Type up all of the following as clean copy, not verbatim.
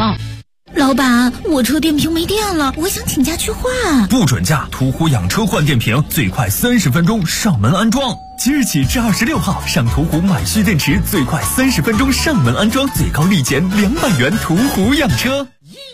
报。 老板，我车电瓶没电了，我想请假去换。 不准假！途虎养车换电瓶，最快30分钟上门安装。即日起至26号，上途虎买蓄电池，最快30分钟上门安装，最高立减200元。途虎养车。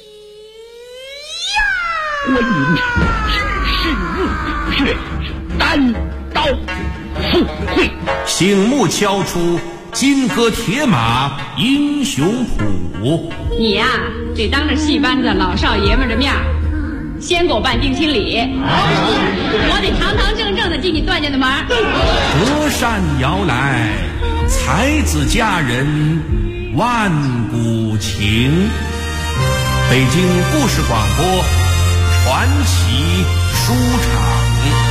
观音知识悟却单刀赴会， 醒目敲出金戈铁马英雄谱。 你呀，得当着戏班子老少爷们的面先给我办定亲礼，我得堂堂正正的进你段家的门。 隔山遥来，才子佳人万古情。北京故事广播传奇书场。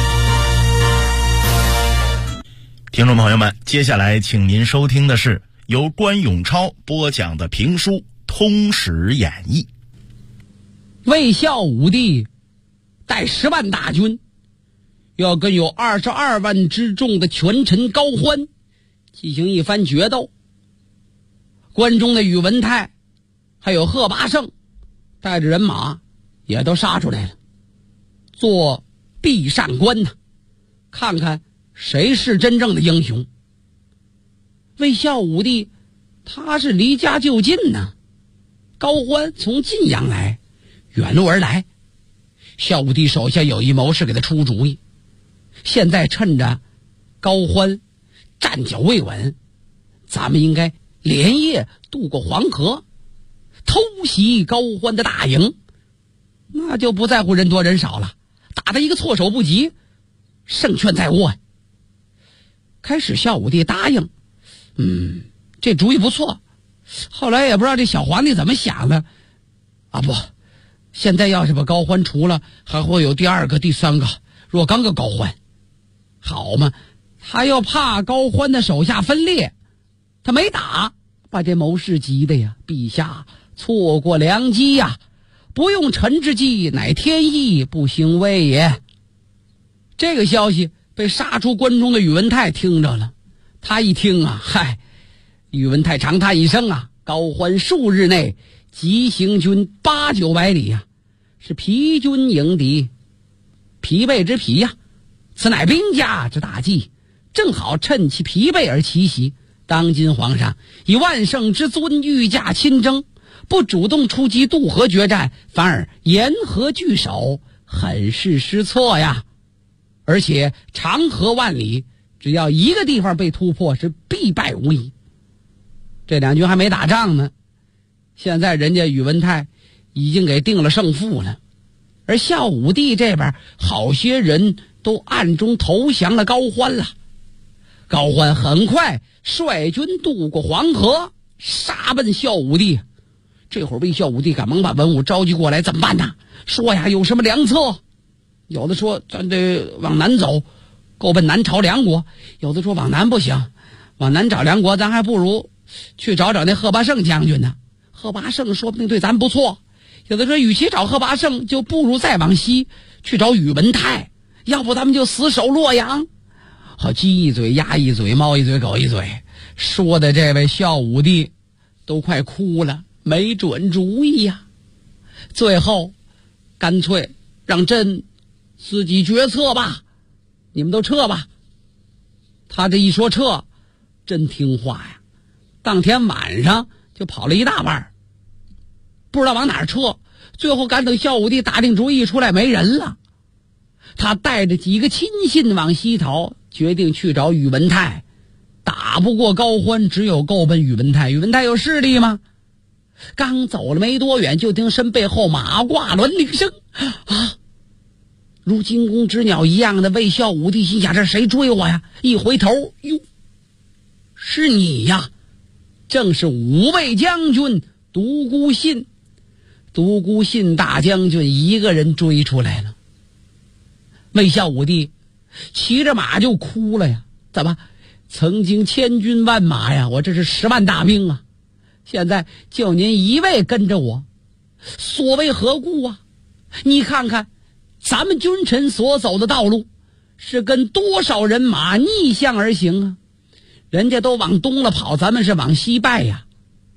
听众朋友们，接下来请您收听的是由关永超播讲的评书《通史演义》。 魏孝武帝带10万大军，要跟有22万之众的权臣高欢进行一番决斗。关中的宇文泰还有贺拔胜带着人马也都杀出来了，做壁上观呢，看看谁是真正的英雄。魏孝武帝他是离家就近呢，高欢从晋阳来，远路而来。孝武帝手下有一谋士给他出主意，现在趁着高欢站脚未稳，咱们应该连夜渡过黄河，偷袭高欢的大营，那就不在乎人多人少了，打得一个措手不及，胜券在握。开始孝武帝答应，这主意不错。后来也不知道这小皇帝怎么想的啊，不，现在要是把高欢除了，还会有第2个第3个若干个高欢，好嘛，他又怕高欢的手下分裂，他没打，把这谋士急的呀，陛下错过良机呀，不用臣之计，乃天意，不兴魏也。这个消息被杀出关中的宇文泰听着了，他一听啊，宇文泰长叹一声啊，高欢数日内急行军800-900里呀，是疲军迎敌，疲惫之疲呀，此乃兵家之大忌，正好趁其疲惫而奇袭。当今皇上以万圣之尊御驾亲征，不主动出击渡河决战，反而沿河据守，很是失措呀。而且长河万里，只要一个地方被突破，是必败无疑。这两军还没打仗呢，现在人家宇文泰已经给定了胜负了，而孝武帝这边好些人都暗中投降了高欢了。高欢很快率军渡过黄河，杀奔孝武帝。这会儿魏孝武帝赶忙把文武召集过来，怎么办呢？说呀，有什么良策？有的说咱得往南走，够奔南朝梁国；有的说往南不行，往南找梁国，咱还不如去找那贺拔胜将军呢。贺拔胜说不定对咱不错。有的说与其找贺拔胜，就不如再往西去找宇文泰，要不咱们就死守洛阳。好，鸡一嘴鸭一嘴猫一嘴狗一嘴，说的这位孝武帝都快哭了，没准主意呀。最后干脆让朕自己决策吧，你们都撤吧。他这一说撤，真听话呀，当天晚上就跑了一大半，不知道往哪儿撤。最后赶等孝武帝打定主意出来，没人了，他带着几个亲信往西逃，决定去找宇文泰。打不过高欢，只有够奔宇文泰。宇文泰有势力吗？刚走了没多远，就听身背后马挂銮铃声啊！如惊弓之鸟一样的魏孝武帝心想，这谁追我呀？一回头，哟，是你呀，正是五位将军独孤信。独孤信大将军一个人追出来了。魏孝武帝骑着马就哭了呀，怎么曾经千军万马呀，我这是10万大兵啊，现在就您一位跟着我，所谓何故啊？你看看咱们君臣所走的道路，是跟多少人马逆向而行啊？人家都往东了跑，咱们是往西败呀。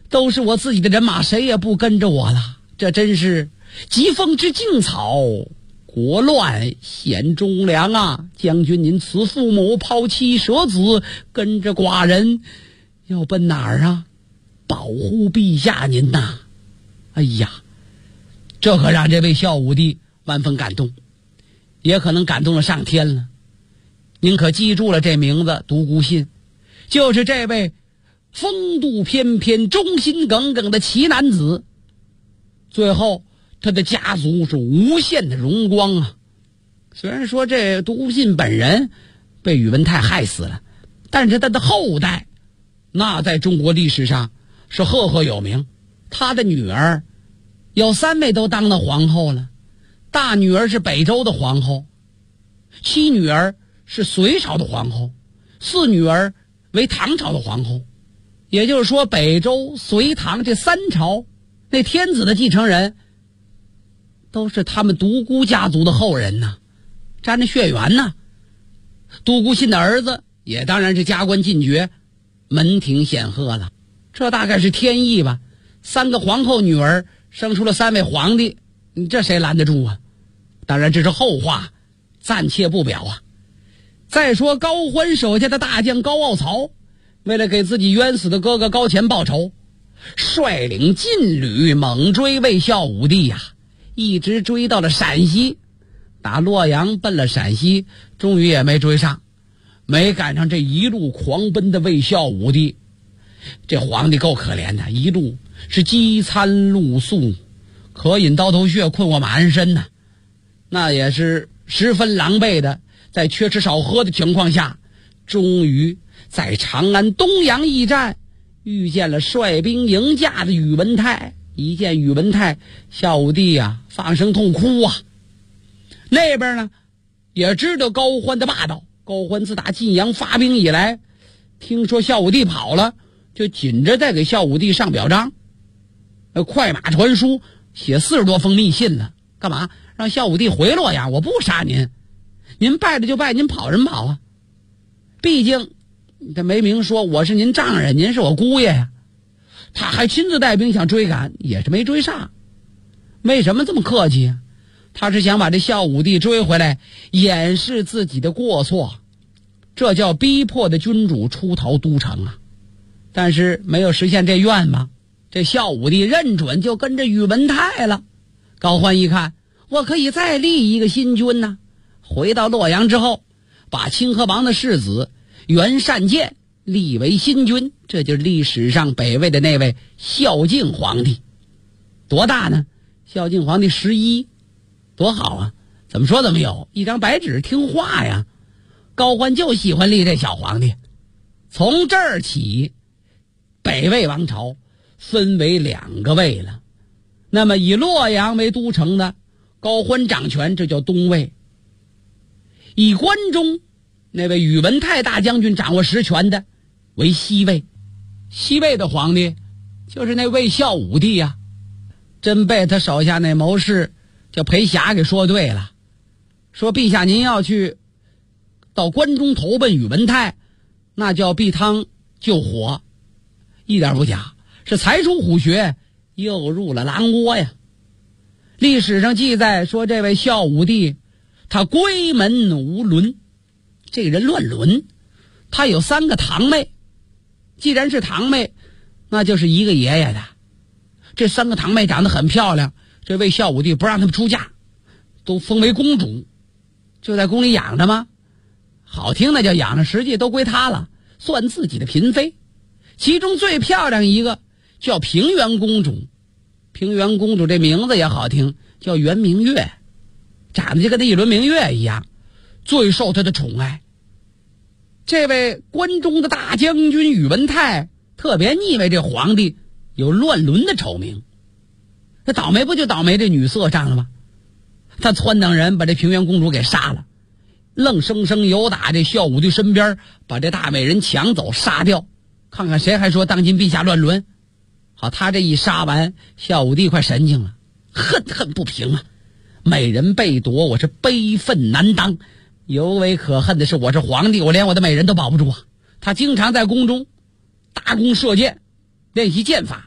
都是我自己的人马，谁也不跟着我了。这真是疾风知劲草，国乱显忠良啊！将军您辞父母，抛妻舍子，跟着寡人要奔哪儿啊？保护陛下您呐！哎呀，这可让这位孝武帝万分感动，也可能感动了上天了。您可记住了这名字独孤信，就是这位风度翩翩、忠心耿耿的奇男子。最后他的家族是无限的荣光啊！虽然说这独孤信本人被宇文泰害死了，但是他的后代那在中国历史上是赫赫有名。他的女儿有3位都当了皇后了，大女儿是北周的皇后，妻女儿是隋朝的皇后，4女儿为唐朝的皇后。也就是说，北周、隋唐这3朝那天子的继承人都是他们独孤家族的后人呐，沾着血缘呐。独孤信的儿子也当然是加官进爵，门庭显赫了。这大概是天意吧，3个皇后女儿生出了3位皇帝，这谁拦得住啊？当然这是后话，暂且不表啊。再说高欢手下的大将高傲曹，为了给自己冤死的哥哥高乾报仇，率领劲旅猛追魏孝武帝呀，一直追到了陕西，打洛阳奔了陕西，终于也没追上，没赶上这一路狂奔的魏孝武帝。这皇帝够可怜的，一路是饥餐露宿，渴饮刀头血，困卧马鞍身呐，那也是十分狼狈的，在缺吃少喝的情况下，终于在长安东阳驿站遇见了率兵迎驾的宇文泰。一见宇文泰，孝武帝啊放声痛哭啊。那边呢也知道高欢的霸道，高欢自打晋阳发兵以来，听说孝武帝跑了，就紧着再给孝武帝上表彰，快马传书，写40多封密信了。干嘛？让孝武帝回洛阳，我不杀您，您败了就败，您跑什么跑啊？毕竟他没明说我是您丈人，您是我姑爷呀。他还亲自带兵想追赶，也是没追上。为什么这么客气啊？他是想把这孝武帝追回来，掩饰自己的过错，这叫逼迫的君主出逃都城啊。但是没有实现这愿嘛，这孝武帝认准就跟着宇文泰了。高欢一看，我可以再立一个新君呢。回到洛阳之后，把清河王的世子袁善见立为新君，这就是历史上北魏的那位孝敬皇帝。多大呢？孝敬皇帝11，多好啊！怎么说怎么有，一张白纸听话呀。高欢就喜欢立这小皇帝。从这儿起，北魏王朝分为2个魏了。那么以洛阳为都城的高欢掌权，这叫东魏。以关中那位宇文泰大将军掌握实权的为西魏。西魏的皇帝就是那魏孝武帝呀，真被他手下那谋士叫裴霞给说对了，说陛下您要去到关中投奔宇文泰，那叫避汤救火，一点不假，是才出虎穴又入了狼窝呀。历史上记载说，这位孝武帝他闺门无伦，这个人乱伦，他有3个堂妹，既然是堂妹，那就是一个爷爷的。这3个堂妹长得很漂亮，这位孝武帝不让他们出嫁，都封为公主，就在宫里养着吗？好听的叫养着，实际都归他了，算自己的嫔妃。其中最漂亮一个叫平原公主，平原公主这名字也好听，叫圆明月，长得就跟那一轮明月一样，最受他的宠爱。这位关中的大将军宇文泰特别腻歪这皇帝有乱伦的丑名，这倒霉不就倒霉这女色上了吗？他撺掇人把这平原公主给杀了，愣生生游打这孝武帝身边，把这大美人抢走杀掉，看看谁还说当今陛下乱伦。好，他这一杀完，孝武帝快神经了，恨恨不平啊！美人被夺，我是悲愤难当。尤为可恨的是，我是皇帝，我连我的美人都保不住啊！他经常在宫中大弓射箭，练习剑法，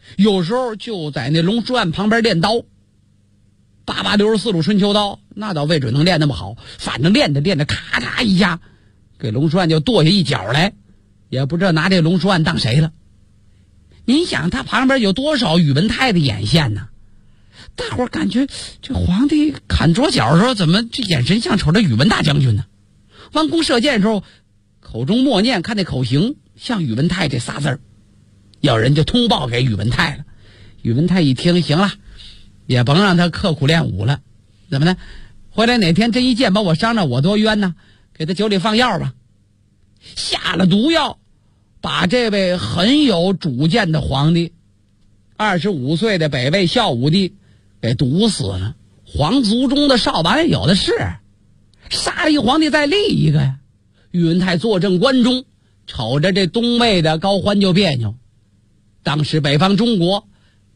有时候就在那龙书案旁边练刀，864路春秋刀，那倒未准能练那么好，反正练着咔嚓一下，给龙书案就剁下一角来，也不知道拿这龙书案当谁了。您想他旁边有多少宇文泰的眼线呢？大伙儿感觉这皇帝砍左脚的时候，怎么这眼神像瞅着宇文大将军呢？弯弓射箭的时候，口中默念，看那口型像宇文泰这仨字儿。有人就通报给宇文泰了，宇文泰一听，行了，也甭让他刻苦练武了，怎么呢？回来哪天这一箭把我伤着，我多冤呢，给他酒里放药吧。下了毒药，把这位很有主见的皇帝，25岁的北魏孝武帝给毒死了。皇族中的少王有的是，杀了一皇帝再立一个呀。宇文泰坐镇关中，瞅着这东魏的高欢就别扭。当时北方中国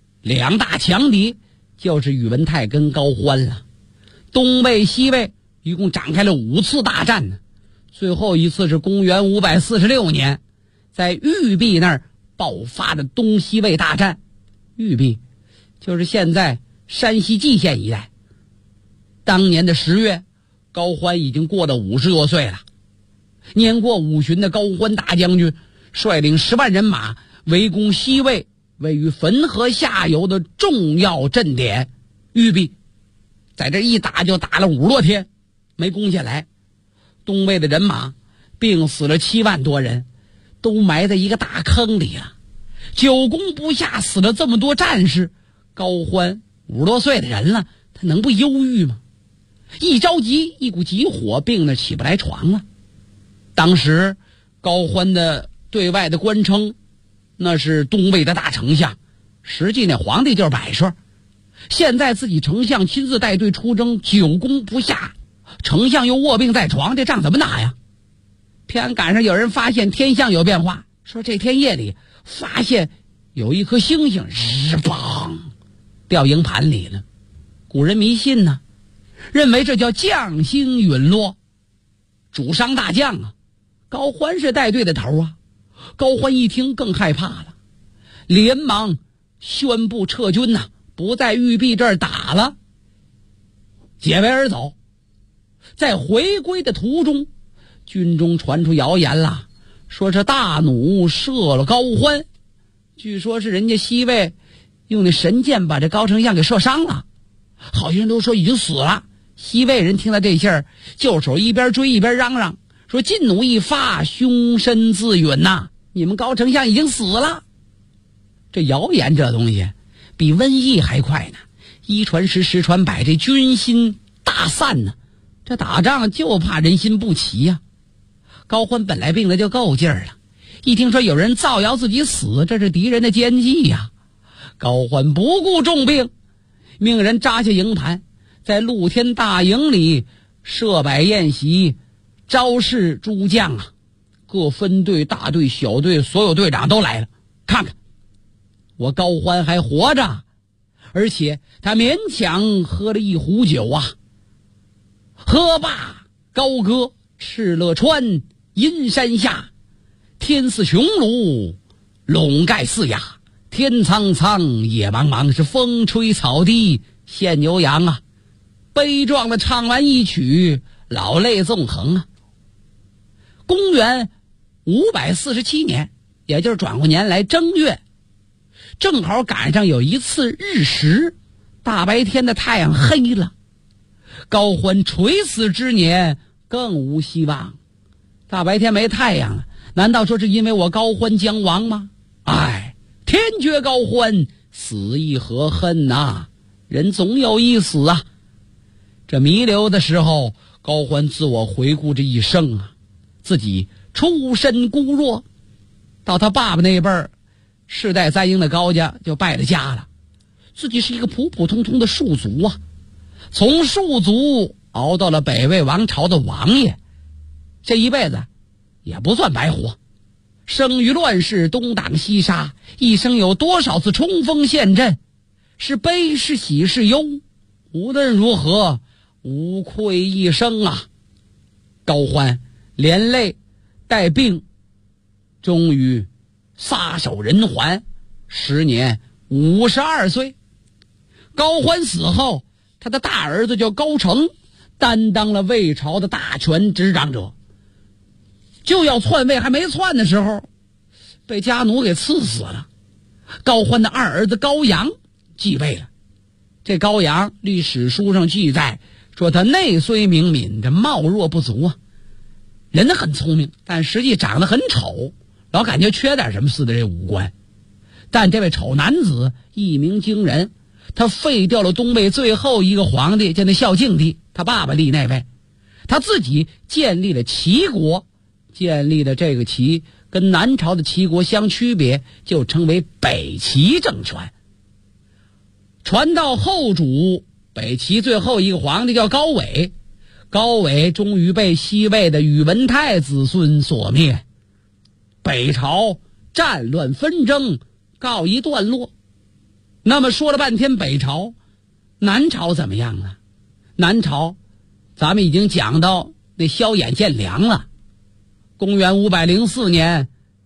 2大强敌就是宇文泰跟高欢了，东魏西魏一共展开了5次大战呢。最后一次是公元546年，在玉璧那儿爆发的东西魏大战。玉璧就是现在山西蓟县一带。当年的10月，高欢已经过了50多岁了。年过50的高欢大将军率领10万人马围攻西魏位于汾河下游的重要阵点玉璧，在这一打就打了50多天，没攻下来。东魏的人马病死了7万多人，都埋在一个大坑里了。久攻不下，死了这么多战士，高欢50多岁的人了，他能不忧郁吗？一着急，一股急火，病得起不来床了。当时高欢的对外的官称那是东魏的大丞相，实际那皇帝就是摆设。现在自己丞相亲自带队出征，久攻不下，丞相又卧病在床，这仗怎么打呀？偏赶上有人发现天象有变化，说这天夜里发现有一颗星星日邦掉营盘里了。古人迷信呢，认为这叫将星陨落，主伤大将啊。高欢是带队的头啊。高欢一听更害怕了，连忙宣布撤军呐，不在玉璧这儿打了，解围而走。在回归的途中，军中传出谣言了，说是大弩射了高欢，据说是人家西魏用那神箭把这高丞相给射伤了，好些人都说已经死了。西魏人听到这信儿，就手一边追一边嚷嚷，说劲弩一发，凶身自陨呐，你们高丞相已经死了。这谣言这东西比瘟疫还快呢，一传十，十传百，这军心大散呢。这打仗就怕人心不齐呀。高欢本来病得就够劲儿了，一听说有人造谣自己死，这是敌人的奸计呀。高欢不顾重病，命人扎下营盘，在露天大营里设摆宴席，招式诸将啊，各分队、大队、小队，所有队长都来了，看看我高欢还活着，而且他勉强喝了一壶酒啊。喝罢高歌，敕勒川，阴山下，天似穹庐，笼盖四野，天苍苍，野茫茫，是风吹草低见牛羊啊。悲壮的唱完一曲，老泪纵横啊。公元547年，也就是转过年来正月，正好赶上有一次日食，大白天的太阳黑了。高欢垂死之年更无希望，大白天没太阳了，难道说是因为我高欢将亡吗？哎，天绝高欢，死亦何恨呐，人总有一死啊。这弥留的时候，高欢自我回顾这一生啊，自己出身孤弱，到他爸爸那辈儿世代簪缨的高家就败了家了，自己是一个普普通通的庶族啊，从庶族熬到了北魏王朝的王爷，这一辈子也不算白活。生于乱世，东挡西杀，一生有多少次冲锋陷阵，是悲是喜是忧，无论如何无愧一生啊。高欢连累带病，终于撒手人寰，时年 52岁。高欢死后，他的大儿子叫高澄，担当了魏朝的大权执掌者。就要篡位，还没篡的时候，被家奴给赐死了。高欢的二儿子高阳继位了。这高阳历史书上记载说，他内虽明敏，这貌若不足啊，人很聪明，但实际长得很丑，老感觉缺点什么似的这五官。但这位丑男子一鸣惊人，他废掉了东魏最后一个皇帝，叫那孝敬帝，他爸爸立那位，他自己建立了齐国，建立的这个齐跟南朝的齐国相区别，就称为北齐政权。传到后主北齐最后一个皇帝叫高纬，高纬终于被西魏的宇文泰子孙所灭，北朝战乱纷争告一段落。那么说了半天北朝，南朝怎么样呢？南朝咱们已经讲到那萧衍建梁了。公元504年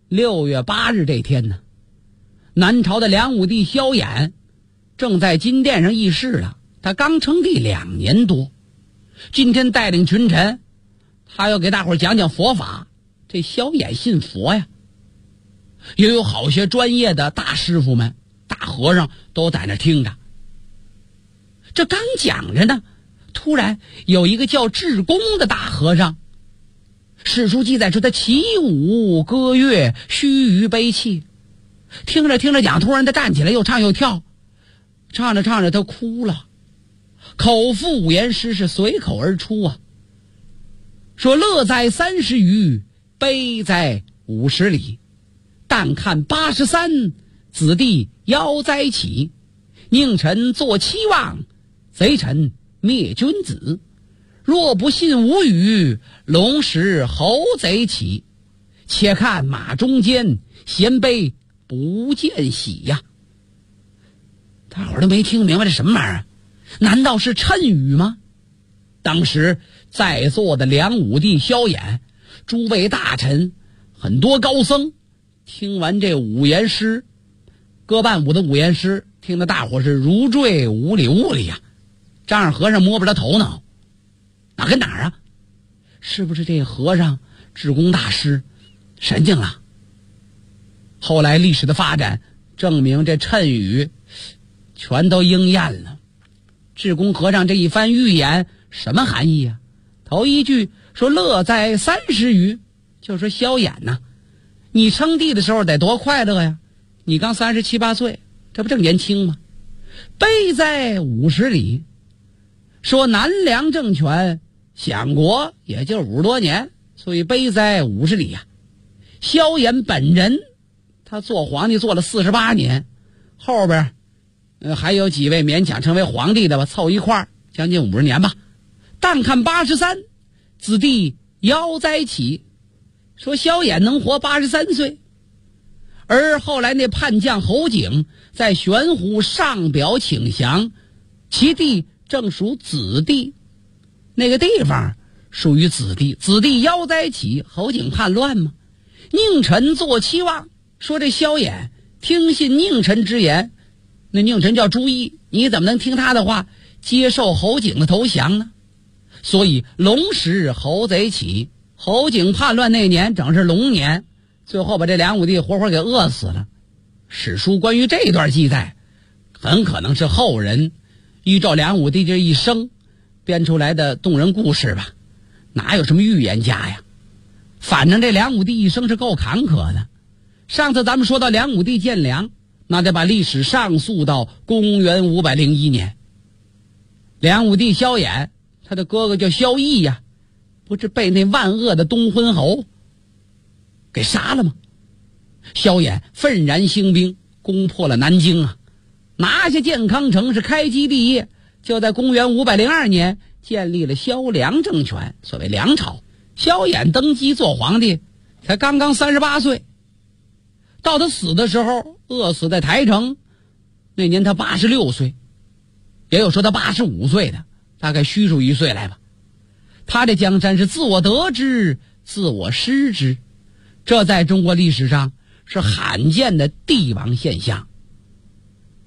6月8日这天呢，南朝的梁武帝萧衍正在金殿上议事了。他刚称帝2年多，今天带领群臣，他要给大伙儿讲讲佛法。这萧衍信佛呀，也有好些专业的大师傅们、大和尚都在那听着。这刚讲着呢，突然有一个叫智公的大和尚，史书记载说他起舞歌乐，须臾悲泣。听着听着讲，突然他站起来，又唱又跳，唱着唱着他哭了，口腹五言诗是随口而出啊，说乐在30余，悲在50里，但看83，子弟夭灾起，宁臣坐期望，贼臣灭君子。若不信无语，龙时猴贼起，且看马中间，衔悲不见喜呀。大伙儿都没听明白这什么玩意儿，难道是谶语吗？当时在座的梁武帝萧衍，诸位大臣，很多高僧，听完这五言诗，歌伴舞的五言诗，听得大伙是如坠五里雾里呀。张二和尚摸不着头脑，哪跟哪儿啊？是不是这和尚智公大师神经了？后来历史的发展证明，这谶语全都应验了。智公和尚这一番预言什么含义啊？头一句说乐在30余，就说萧衍呐，你称帝的时候得多快乐呀，你刚37、8岁，这不正年轻吗？悲在50里，说南梁政权享国也就50多年，所以悲在50里呀。萧衍本人他做皇帝做了48年，后边还有几位勉强成为皇帝的吧，凑一块将近50年吧。但看83，子弟夭灾起，说萧衍能活83岁。而后来那叛将侯景在玄湖上表请降，其地正属子弟，那个地方属于子弟，子弟夭灾起，侯景叛乱嘛。宁臣坐期望，说这萧衍听信宁臣之言，那宁臣叫朱毅，你怎么能听他的话，接受侯景的投降呢？所以龙时猴贼起，侯景叛乱那年正是龙年，最后把这梁武帝活活给饿死了。史书关于这一段记载，很可能是后人依照梁武帝这一生编出来的动人故事吧，哪有什么预言家呀？反正这梁武帝一生是够坎坷的。上次咱们说到梁武帝建梁，那得把历史上溯到公元501年。梁武帝萧衍，他的哥哥叫萧绎呀，不是被那万恶的东昏侯给杀了吗？萧衍愤然兴兵，攻破了南京啊，拿下建康城，是开基立业。就在公元502年建立了萧梁政权，所谓梁朝。萧衍登基做皇帝才刚刚38岁，到他死的时候饿死在台城，那年他86岁，也有说他85岁的，大概虚数1岁来吧。他这江山是自我得之，自我失之，这在中国历史上是罕见的帝王现象。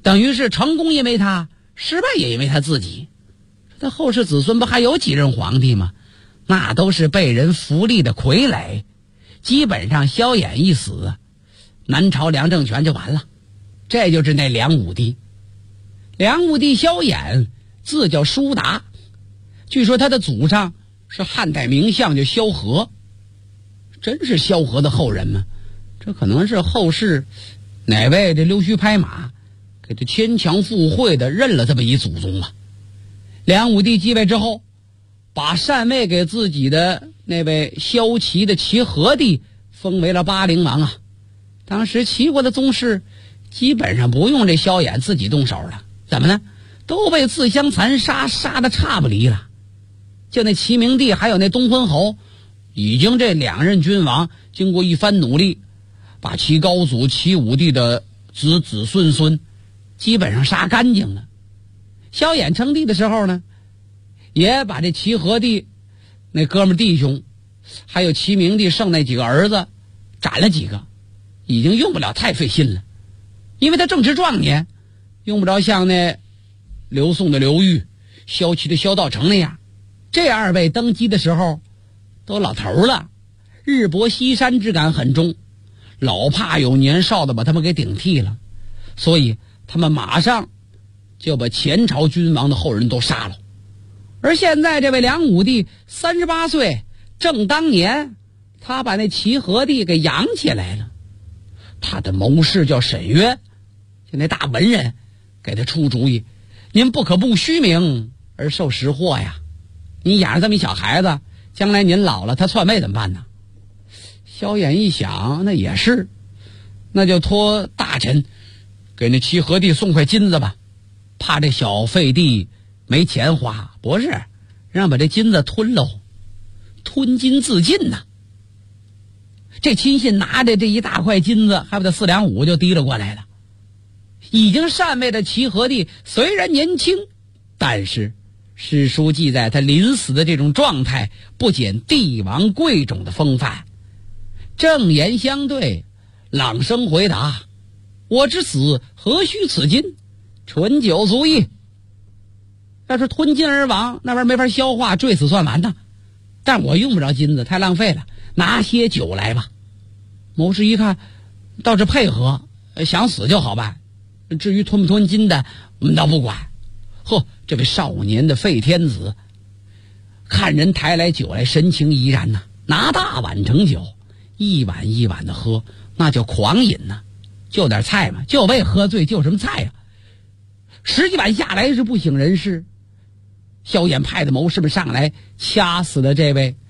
等于是成功因为他，失败也因为他自己。他后世子孙不还有几任皇帝吗？那都是被人扶立的傀儡。基本上萧衍一死，南朝梁政权就完了。这就是那梁武帝。梁武帝萧衍字叫叔达，据说他的祖上是汉代名相叫萧何。真是萧何的后人吗？这可能是后世哪位这溜须拍马给这牵强附会的认了这么一祖宗啊。梁武帝继位之后，把禅位给自己的那位萧齐的齐和帝封为了巴陵王啊。当时齐国的宗室基本上不用这萧衍自己动手了，怎么呢？都被自相残杀，杀得差不离了。就那齐明帝还有那东昏侯，已经这两任君王经过一番努力，把齐高祖齐武帝的子子孙孙基本上杀干净了。萧衍称帝的时候呢，也把这齐和帝那哥们弟兄还有齐明帝剩那几个儿子斩了几个，已经用不了太费心了。因为他正值壮年，用不着像那刘宋的刘裕、萧齐的萧道成那样。这二位登基的时候都老头了，日薄西山之感很重，老怕有年少的把他们给顶替了，所以他们马上就把前朝君王的后人都杀了。而现在这位梁武帝38岁，正当年，他把那齐和帝给养起来了。他的谋士叫沈约，就那大文人给他出主意，您不可不虚名而受实祸呀。你养着这么一小孩子，将来您老了他篡位怎么办呢？萧衍一想，那也是，那就托大臣给那齐和帝送块金子吧，怕这小废帝没钱花，不是让把这金子吞喽，吞金自尽呐。这亲信拿着这一大块金子，还不得4两5就提了过来了。已经禅位的齐和帝虽然年轻，但是史书记载他临死的这种状态不减帝王贵重的风范，正言相对，朗声回答：我之死何须此金，醇酒足矣。要是吞金而亡，那玩意儿没法消化，坠死算完呢。但我用不着金子，太浪费了，拿些酒来吧。谋士一看倒是配合，想死就好办，至于吞不吞金的我们倒不管。呵，这位少年的废天子看人抬来酒来，神情怡然呐，拿大碗盛酒，一碗一碗的喝，那叫狂饮呐。就点菜嘛，就为喝醉，就什么菜呀？10几碗下来是不省人事。萧衍派的谋士们上来掐死了这位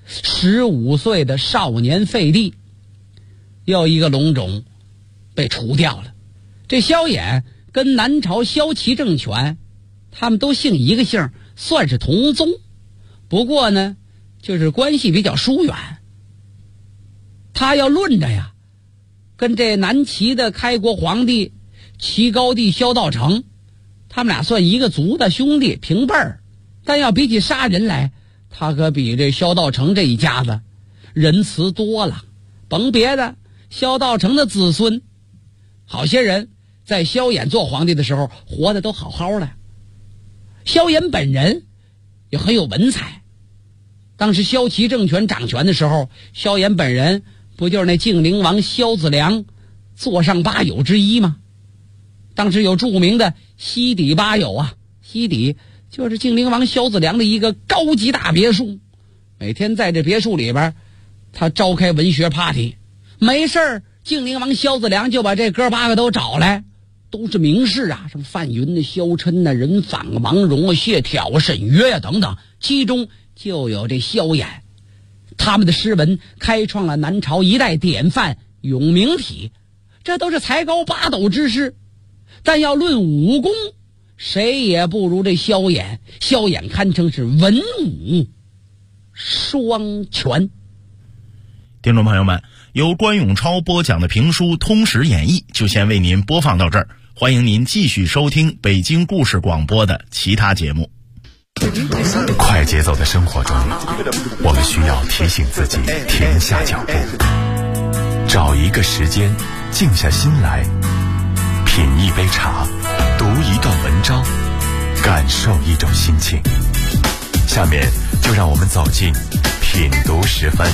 15岁的少年废帝，又一个龙种被除掉了。这萧衍跟南朝萧齐政权他们都姓一个姓，算是同宗，不过呢就是关系比较疏远。他要论着呀，跟这南齐的开国皇帝齐高帝萧道成，他们俩算一个族的兄弟，平辈儿。但要比起杀人来，他可比这萧道成这一家子仁慈多了。甭别的，萧道成的子孙好些人在萧衍做皇帝的时候活得都好好的。萧衍本人也很有文采，当时萧齐政权掌权的时候，萧衍本人不就是那晋灵王萧子良座上8友之一吗？当时有著名的西底8友啊，西底就是晋灵王萧子良的一个高级大别墅，每天在这别墅里边他召开文学 party， 没事儿晋灵王萧子良就把这哥8个都找来，都是名士啊，什么范云的、萧琛的、任访、王戎啊、谢朓啊、沈约啊等等，其中就有这萧衍。他们的诗文开创了南朝一代典范永明体，这都是才高8斗之士。但要论武功，谁也不如这萧衍。萧衍堪称是文武双全。 听众朋友们，由关永超播讲的评书《通史演义》就先为您播放到这儿，欢迎您继续收听北京故事广播的其他节目。 快节奏的生活中，我们需要提醒自己停下脚步，找一个时间静下心来，品一杯茶，读一段文章，感受一种心情。下面就让我们走进品读10分。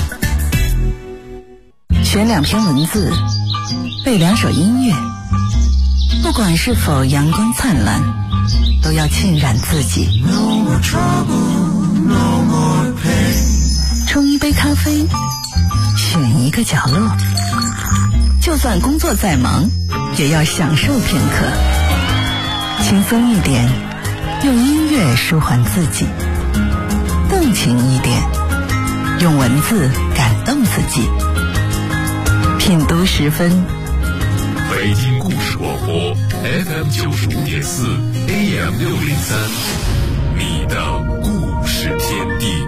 选2篇文字，背2首音乐，不管是否阳光灿烂，都要浸染自己。冲一杯咖啡，选一个角落，就算工作再忙，也要享受片刻。轻松一点，用音乐舒缓自己；动情一点，用文字感动自己。品读10分。 北京故事广播 FM 95.4 AM 603，你的故事天地。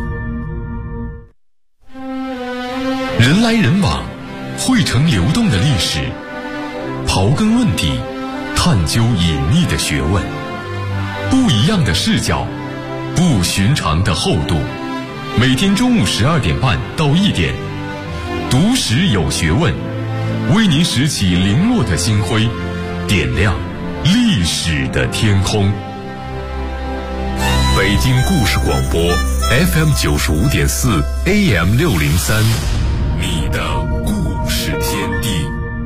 人来人往，汇成流动的历史，刨根问底，探究隐秘的学问，不一样的视角，不寻常的厚度。每天中午12点半到1点，读史有学问，为您拾起零落的星辉，点亮历史的天空。北京故事广播 FM 95.4 AM 603，你的故事天地。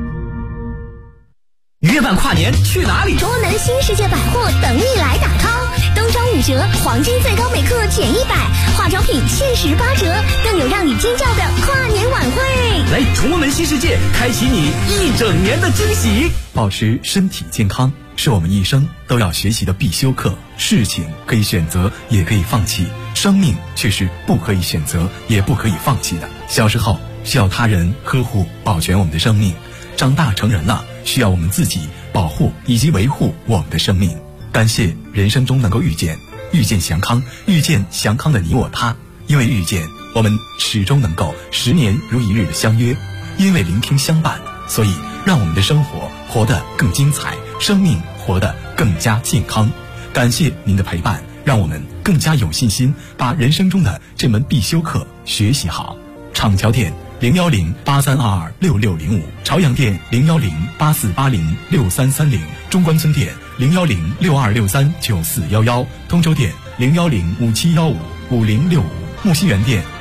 月半跨年去哪里？ 中南新世界百货等你来打 call， 冬装5折，黄金最高每克减100，化妆品限时8折，更有让你尖叫的跨年晚会。 来崇文新世界，开启你1整年的惊喜。保持身体健康是我们一生都要学习的必修课。事情可以选择，也可以放弃，生命却是不可以选择，也不可以放弃的。小时候需要他人呵护保全我们的生命，长大成人了，需要我们自己保护以及维护我们的生命。感谢人生中能够遇见祥康，遇见祥康的你我他。因为遇见，我们始终能够10年如一日的相约；因为聆听相伴，所以让我们的生活活得更精彩，生命活得更加健康。感谢您的陪伴，让我们更加有信心把人生中的这门必修课学习好。厂桥店01083226605，朝阳店01084806330，中关村店01062639411，通州店01057155065，木樨园店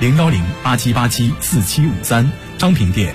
01087874753，昌平店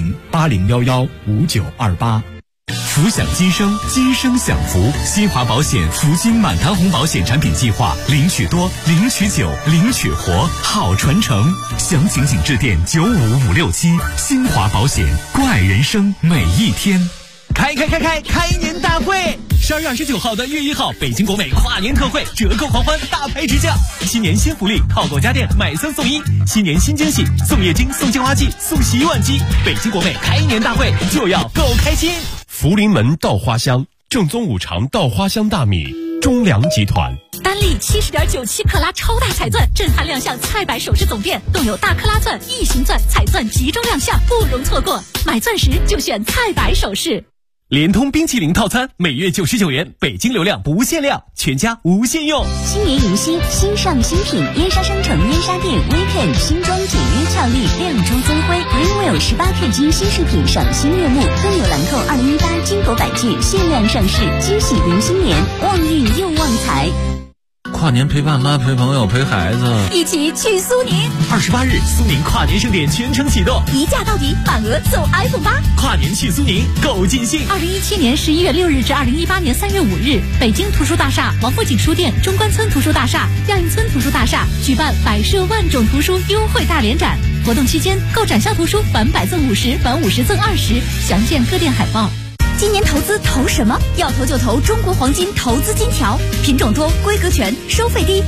01080115928。 福享今生，今生享福。新华保险福金满堂红保险产品计划，领取多，领取久，领取活，好传承。详情请致电95567。新华保险，关爱人生每一天。 开年大会！12月29号到1月1号，北京国美跨年特惠，折扣狂欢，大牌直降。新年新福利，淘购家电买3送1，新年新惊喜，送液晶，送净化器，送洗碗机。北京国美开年大会就要够开心！ 福临门稻花香，正宗5常稻花香大米，中粮集团。 单粒70.97克拉超大彩钻震撼亮相菜百首饰总店，更有大克拉钻、异形钻、彩钻集中亮相，不容错过。买钻石就选菜百首饰。 联通冰淇淋套餐每月99元，北京流量不限量，全家无限用。 新年迎新，新上新品，燕莎商城燕莎店 Weekend 新装简约俏丽，亮珠增辉 Greenwell 18片金新饰品赏心悦目，更有兰蔻2018金狗百界限量上市，惊喜迎新年，旺运又旺财。 跨年陪爸妈，陪朋友，陪孩子， 一起去苏宁。 28日，苏宁跨年盛典全程启动， 一价到底，满额送 iPhone 8。 跨年去苏宁，够尽兴。 2017年11月6日至2018年3月5日，北京图书大厦、王府井书店、中关村图书大厦、亚运村图书大厦举办百设万种图书优惠大联展。活动期间，购展销图书返100赠50，返50赠20，详见各店海报。今年投资投什么？要投就投中国黄金投资金条，品种多，规格全，收费低。